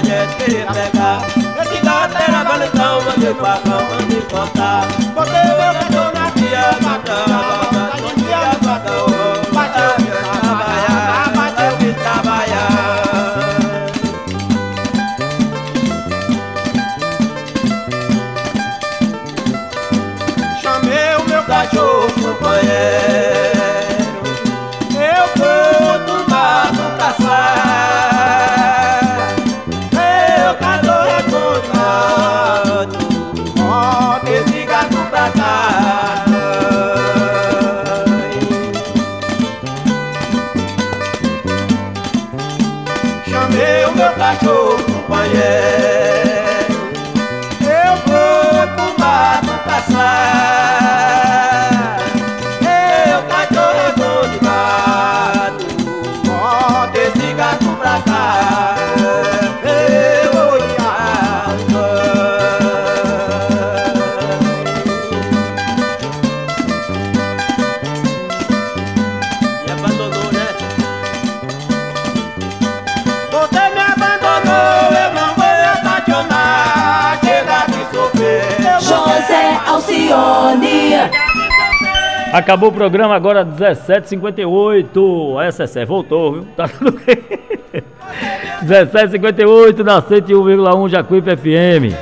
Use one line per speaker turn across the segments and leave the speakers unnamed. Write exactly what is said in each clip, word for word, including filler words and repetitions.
gente pegar. Esse gato era valentão, mandei pra cá, mandei contar. Botei o meu cachorro na tia, matando. Bom dia, matão. Bateu que trabalhar, bateu que trabalhar. Chamei o meu cachorro companheiro, eu vou tomar no caçar. Meu cachorro é condenado, bota esse gato pra cá. Chamei o meu cachorro companheiro, eu vou tomar no caçar. Meu cachorro é bom demais, bota esse gato pra cá. Eu vou e abandonou, né? Você me abandonou, eu não vou me apaixonar. Chega de sofrer.
José Alcione.
Acabou o programa agora dezessete e cinquenta e oito. S S E voltou, viu? Tá tudo bem. dezessete e cinquenta e oito na cento e um vírgula um Jacuípe F M.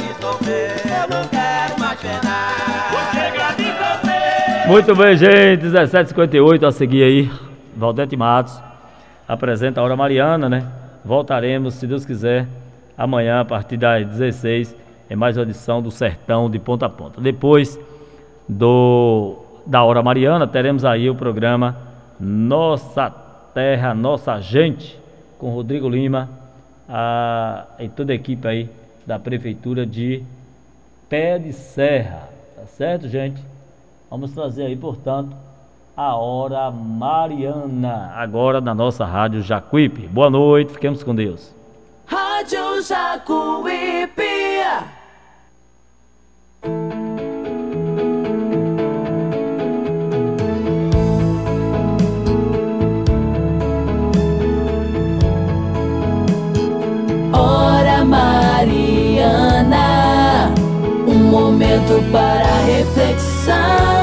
Muito bem, gente. dezessete e cinquenta e oito a seguir aí. Valdete Matos apresenta a Hora Mariana, né? Voltaremos, se Deus quiser, amanhã a partir das dezesseis em mais uma edição do Sertão de Ponta a Ponta. Depois do da Hora Mariana, teremos aí o programa Nossa Terra, Nossa Gente, com Rodrigo Lima a, e toda a equipe aí da Prefeitura de Pé de Serra. Tá certo, gente? Vamos trazer aí, portanto, a Hora Mariana, agora na nossa Rádio Jacuípe. Boa noite, fiquemos com Deus.
Rádio Jacuípe. Hora Mariana, um momento para reflexão.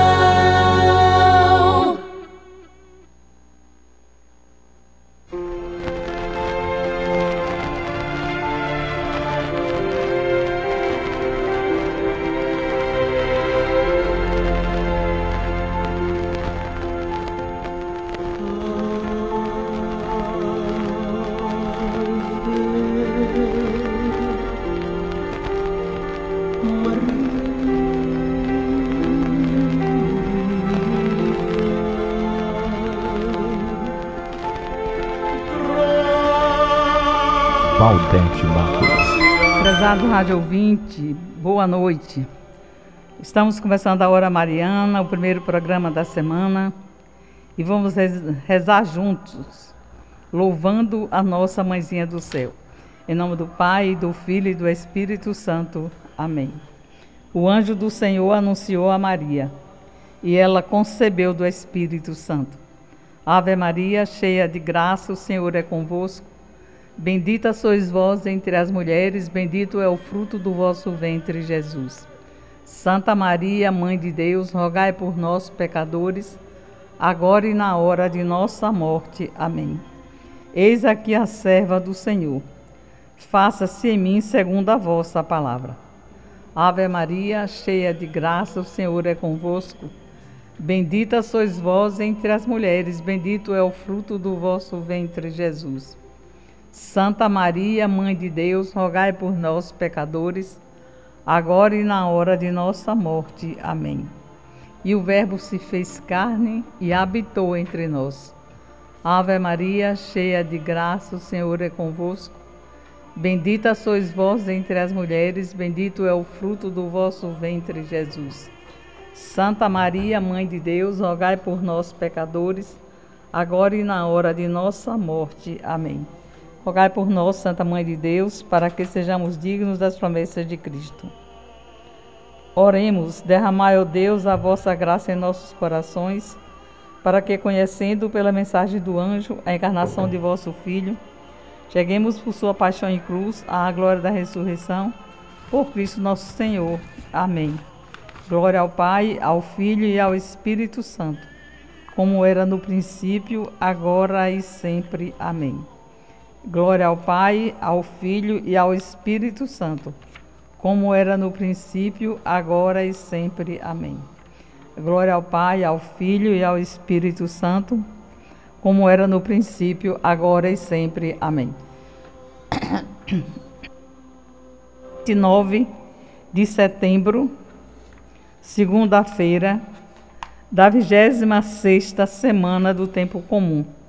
Valdete Matos.
Prezado rádio ouvinte, boa noite. Estamos começando a Hora Mariana, o primeiro programa da semana, e vamos rezar juntos, louvando a nossa Mãezinha do Céu. Em nome do Pai, do Filho e do Espírito Santo. Amém. O anjo do Senhor anunciou a Maria, e ela concebeu do Espírito Santo. Ave Maria, cheia de graça, o Senhor é convosco. Bendita sois vós entre as mulheres, bendito é o fruto do vosso ventre, Jesus. Santa Maria, Mãe de Deus, rogai por nós, pecadores, agora e na hora de nossa morte. Amém. Eis aqui a serva do Senhor. Faça-se em mim segundo a vossa palavra. Ave Maria, cheia de graça, o Senhor é convosco. Bendita sois vós entre as mulheres, bendito é o fruto do vosso ventre, Jesus. Santa Maria, Mãe de Deus, rogai por nós, pecadores, agora e na hora de nossa morte. Amém. E o Verbo se fez carne e habitou entre nós. Ave Maria, cheia de graça, o Senhor é convosco. Bendita sois vós entre as mulheres, bendito é o fruto do vosso ventre, Jesus. Santa Maria, Mãe de Deus, rogai por nós, pecadores, agora e na hora de nossa morte. Amém. Rogai por nós, Santa Mãe de Deus, para que sejamos dignos das promessas de Cristo. Oremos, derramai, ó Deus, a vossa graça em nossos corações, para que, conhecendo pela mensagem do anjo a encarnação de vosso Filho, Cheguemos por sua paixão e cruz à glória da ressurreição, por Cristo nosso Senhor. Amém. Glória ao Pai, ao Filho e ao Espírito Santo, como era no princípio, agora e sempre. Amém. Glória ao Pai, ao Filho e ao Espírito Santo, como era no princípio, agora e sempre. Amém. Glória ao Pai, ao Filho e ao Espírito Santo, como era no princípio, agora e sempre. Amém. vinte e nove de setembro, segunda-feira, da vigésima sexta semana do tempo comum.